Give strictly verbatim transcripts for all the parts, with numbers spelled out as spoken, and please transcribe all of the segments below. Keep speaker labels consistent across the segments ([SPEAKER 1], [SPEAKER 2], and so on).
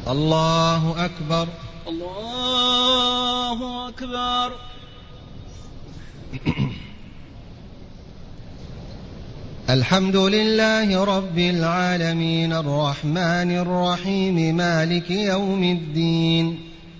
[SPEAKER 1] الله أكبر.
[SPEAKER 2] الله أكبر.
[SPEAKER 1] الحمد لله رب العالمين الرحمن الرحيم مالك يوم الدين.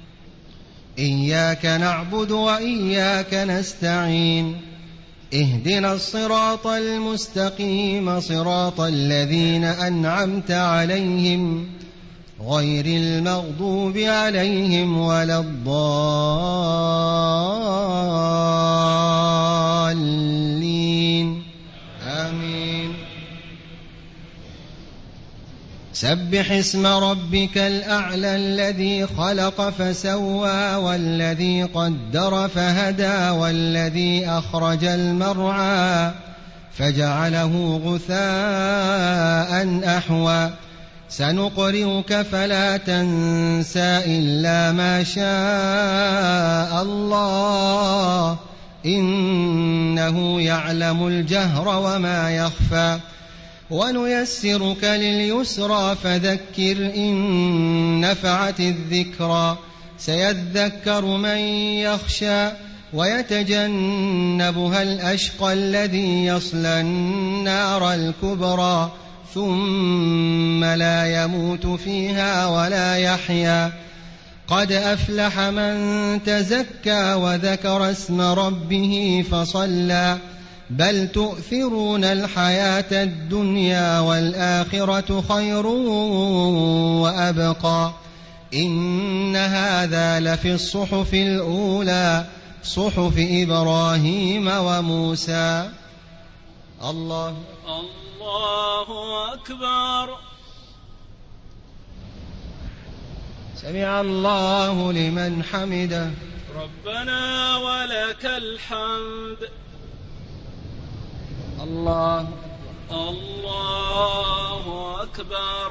[SPEAKER 1] إياك نعبد وإياك نستعين. اهدنا الصراط المستقيم صراط الذين أنعمت عليهم غير المغضوب عليهم ولا الضالين آمين. سبح اسم ربك الأعلى الذي خلق فسوى والذي قدر فهدى والذي أخرج المرعى فجعله غثاء أحوى. سنقرئك فلا تنسى إلا ما شاء الله إنه يعلم الجهر وما يخفى. ونيسرك لليسرى فذكر إن نفعت الذكرى. سيذكر من يخشى ويتجنبها الأشقى الذي يصلى النار الكبرى ثم لا يموت فيها ولا يحيا. قد أفلح من تزكى وذكر اسم ربه فصلى. بل تؤثرون الحياة الدنيا والآخرة خير وأبقى. إن هذا لفي الصحف الأولى صحف إبراهيم وموسى. الله
[SPEAKER 2] الله أكبر.
[SPEAKER 1] سمع الله لمن حمده.
[SPEAKER 2] ربنا ولك الحمد.
[SPEAKER 1] الله
[SPEAKER 2] الله أكبر.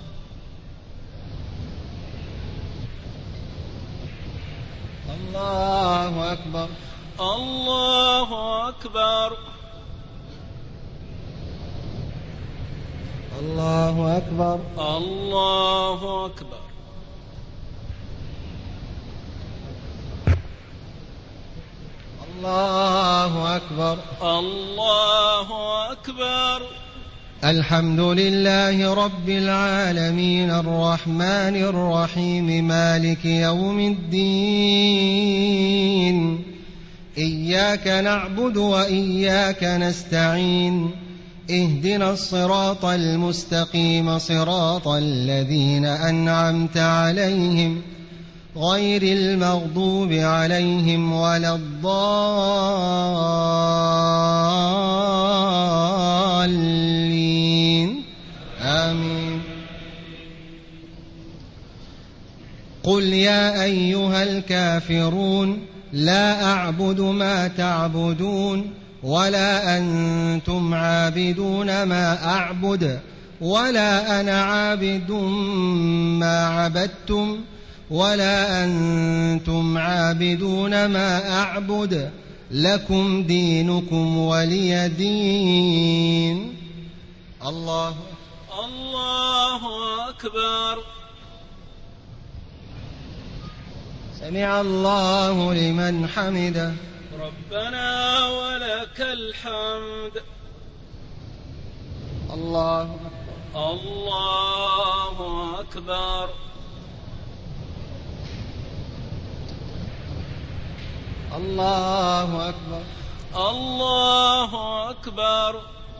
[SPEAKER 1] الله أكبر.
[SPEAKER 2] الله أكبر.
[SPEAKER 1] الله أكبر.
[SPEAKER 2] الله أكبر.
[SPEAKER 1] الله أكبر.
[SPEAKER 2] الله أكبر.
[SPEAKER 1] الحمد لله رب العالمين الرحمن الرحيم مالك يوم الدين. إياك نعبد وإياك نستعين. اهدنا الصراط المستقيم صراط الذين أنعمت عليهم غير المغضوب عليهم ولا الضالين آمين. قل يا أيها الكافرون لا أعبد ما تعبدون ولا أنتم عابدون ما أعبد ولا أنا عابد ما عبدتم ولا أنتم عابدون ما أعبد لكم دينكم ولي دين. الله
[SPEAKER 2] الله أكبر.
[SPEAKER 1] سمع الله لمن حمده.
[SPEAKER 2] ربنا ولك الحمد.
[SPEAKER 1] الله
[SPEAKER 2] الله أكبر.
[SPEAKER 1] الله أكبر.
[SPEAKER 2] الله أكبر.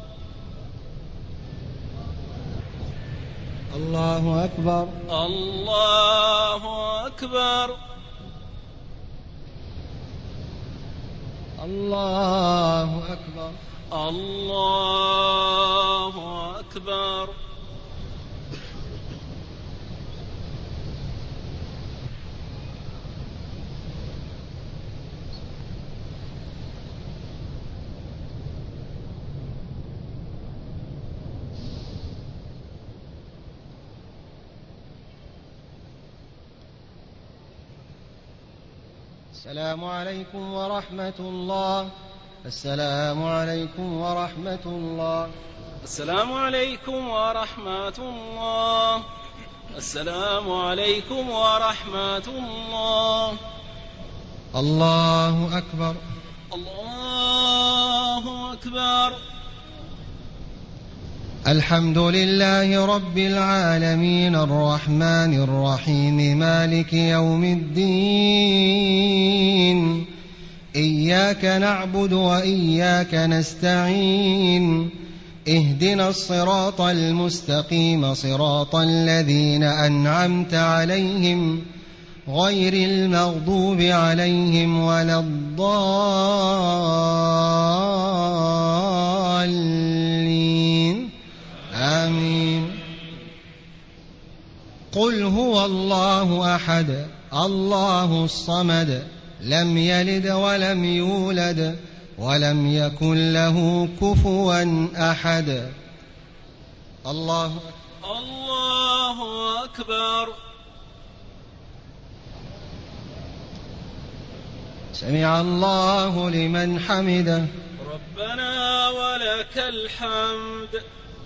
[SPEAKER 1] الله أكبر.
[SPEAKER 2] الله أكبر.
[SPEAKER 1] الله أكبر.
[SPEAKER 2] الله أكبر.
[SPEAKER 1] السلام عليكم ورحمة الله. السلام عليكم ورحمة الله.
[SPEAKER 2] السلام عليكم ورحمة الله. السلام عليكم ورحمة الله.
[SPEAKER 1] الله أكبر.
[SPEAKER 2] الله أكبر.
[SPEAKER 1] الحمد لله رب العالمين الرحمن الرحيم مالك يوم الدين. إياك نعبد وإياك نستعين. اهدنا الصراط المستقيم صراط الذين أنعمت عليهم غير المغضوب عليهم ولا الضالين آمين. قل هو الله أحد الله الصمد لم يلد ولم يولد ولم يكن له كفوا أحد. الله
[SPEAKER 2] الله أكبر.
[SPEAKER 1] سمع الله لمن حمده.
[SPEAKER 2] ربنا ولك الحمد.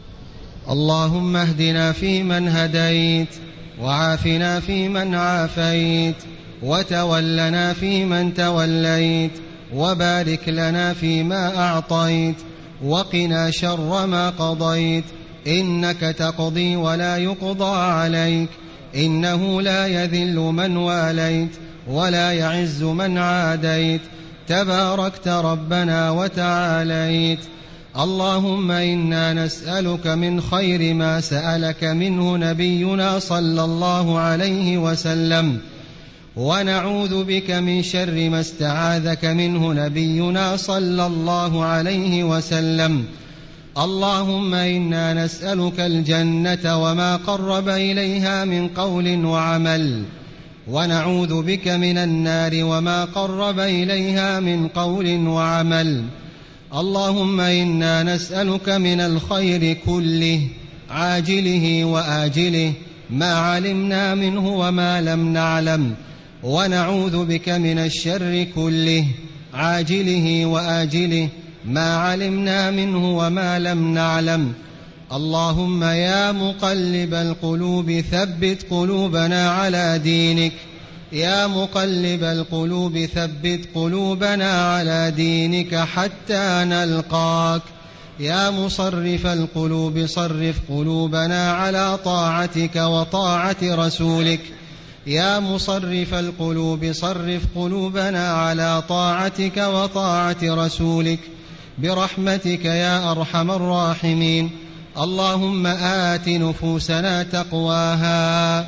[SPEAKER 1] اللهم اهدنا فيمن هديت وعافنا فيمن عافيت وتولنا فيمن توليت وبارك لنا فيما أعطيت وقنا شر ما قضيت إنك تقضي ولا يقضى عليك إنه لا يذل من واليت ولا يعز من عاديت تباركت ربنا وتعاليت. اللهم إنا نسألك من خير ما سألك منه نبينا صلى الله عليه وسلم ونعوذ بك من شر ما استعاذك منه نبينا صلى الله عليه وسلم. اللهم إنا نسألك الجنة وما قرب إليها من قول وعمل ونعوذ بك من النار وما قرب إليها من قول وعمل. اللهم إنا نسألك من الخير كله عاجله وآجله ما علمنا منه وما لم نعلم ونعوذ بك من الشر كله عاجله وآجله ما علمنا منه وما لم نعلم. اللهم يا مقلب القلوب ثبت قلوبنا على دينك يا مقلب القلوب ثبت قلوبنا على دينك حتى نلقاك. يا مصرف القلوب صرف قلوبنا على طاعتك وطاعة رسولك يا مصرف القلوب صرف قلوبنا على طاعتك وطاعة رسولك برحمتك يا أرحم الراحمين. اللهم آت نفوسنا تقواها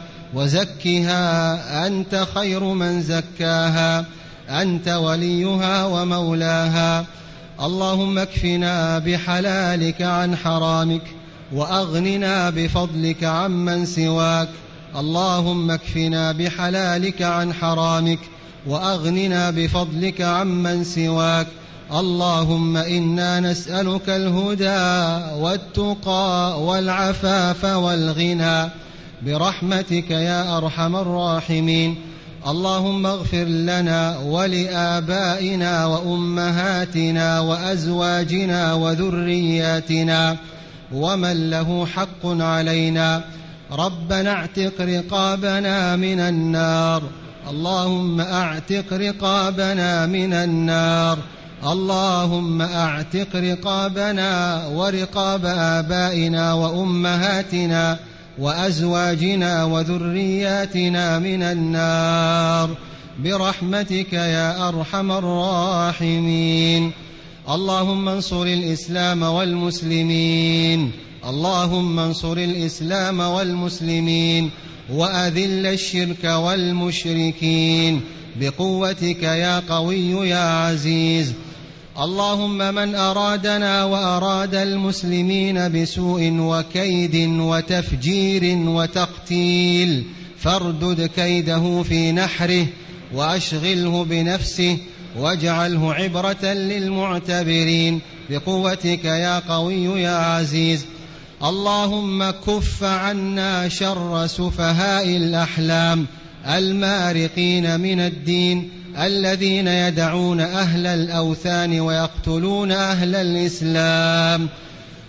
[SPEAKER 1] وزكها أنت خير من زكاها أنت وليها ومولاها. اللهم اكفنا بحلالك عن حرامك وأغننا بفضلك عمن سواك. اللهم اكفنا بحلالك عن حرامك وأغننا بفضلك عمن سواك. اللهم إنا نسألك الهدى والتقى والعفاف والغنى برحمتك يا أرحم الراحمين. اللهم اغفر لنا ولآبائنا وأمهاتنا وأزواجنا وذرياتنا ومن له حق علينا. ربنا اعتق رقابنا من النار. اللهم اعتق رقابنا من النار. اللهم اعتق رقابنا ورقاب آبائنا وأمهاتنا وأزواجنا وذرياتنا من النار برحمتك يا أرحم الراحمين. اللهم انصر الإسلام والمسلمين. اللهم انصر الإسلام والمسلمين وأذل الشرك والمشركين بقوتك يا قوي يا عزيز. اللهم من أرادنا وأراد المسلمين بسوء وكيد وتفجير وتقتيل فاردد كيده في نحره وأشغله بنفسه واجعله عبرة للمعتبرين بقوتك يا قوي يا عزيز. اللهم كف عنا شر سفهاء الأحلام المارقين من الدين الذين يدعون أهل الأوثان ويقتلون أهل الإسلام.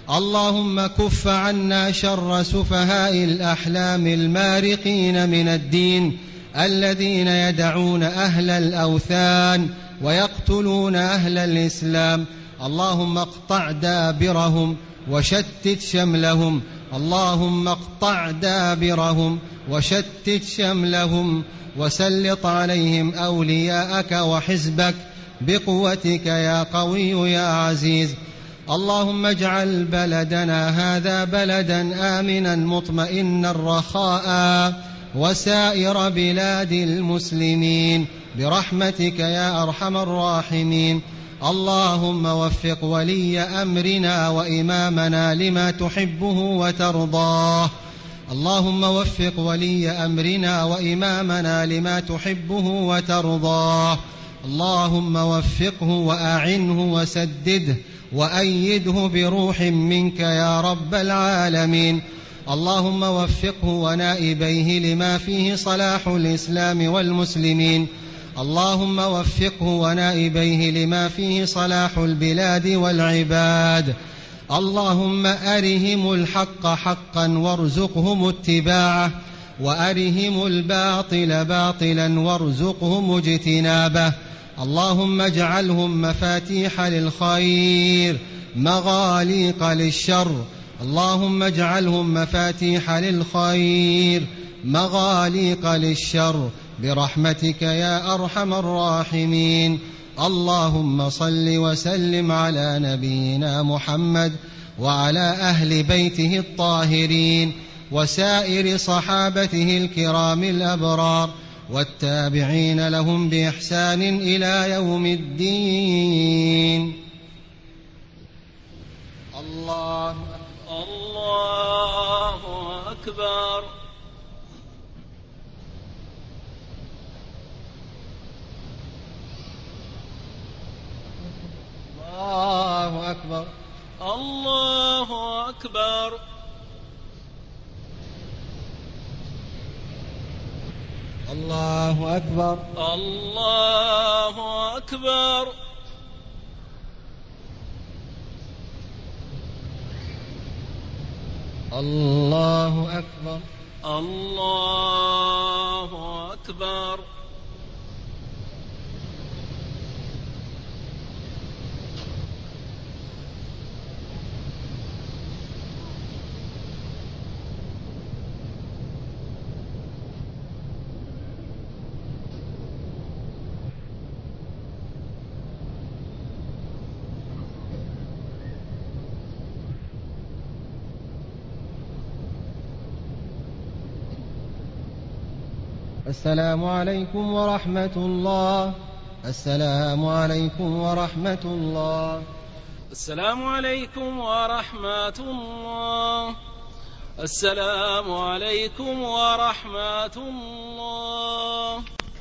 [SPEAKER 1] اللهم كف عنا شر سفهاء الأحلام المارقين من الدين الذين يدعون أهل الأوثان ويقتلون أهل الإسلام. اللهم اقطع دابرهم وشتت شملهم. اللهم اقطع دابرهم وشتت شملهم وسلط عليهم أولياءك وحزبك بقوتك يا قوي يا عزيز. اللهم اجعل بلدنا هذا بلدا آمنا مطمئنا رخاء وسائر بلاد المسلمين برحمتك يا أرحم الراحمين. اللهم وفق ولي أمرنا وإمامنا لما تحبه وترضاه. اللهم وفق ولي أمرنا وإمامنا لما تحبه وترضاه. اللهم وفقه وأعنه وسدده وأيده بروح منك يا رب العالمين. اللهم وفقه ونائبيه لما فيه صلاح الإسلام والمسلمين. اللهم وفقه ونائبيه لما فيه صلاح البلاد والعباد. اللهم أرهم الحق حقا وارزقهم اتباعه وأرهم الباطل باطلا وارزقهم اجتنابه. اللهم اجعلهم مفاتيح للخير مغاليق للشر. اللهم اجعلهم مفاتيح للخير مغاليق للشر برحمتك يا أرحم الراحمين. اللهم صل وسلم على نبينا محمد وعلى أهل بيته الطاهرين وسائر صحابته الكرام الأبرار والتابعين لهم بإحسان إلى يوم الدين. الله
[SPEAKER 2] الله أكبر.
[SPEAKER 1] الله أكبر.
[SPEAKER 2] الله أكبر.
[SPEAKER 1] الله أكبر.
[SPEAKER 2] الله أكبر.
[SPEAKER 1] الله أكبر.
[SPEAKER 2] الله أكبر.
[SPEAKER 1] السلام عليكم ورحمة الله. السلام عليكم ورحمة الله.
[SPEAKER 2] السلام عليكم ورحمة الله. السلام عليكم ورحمة الله.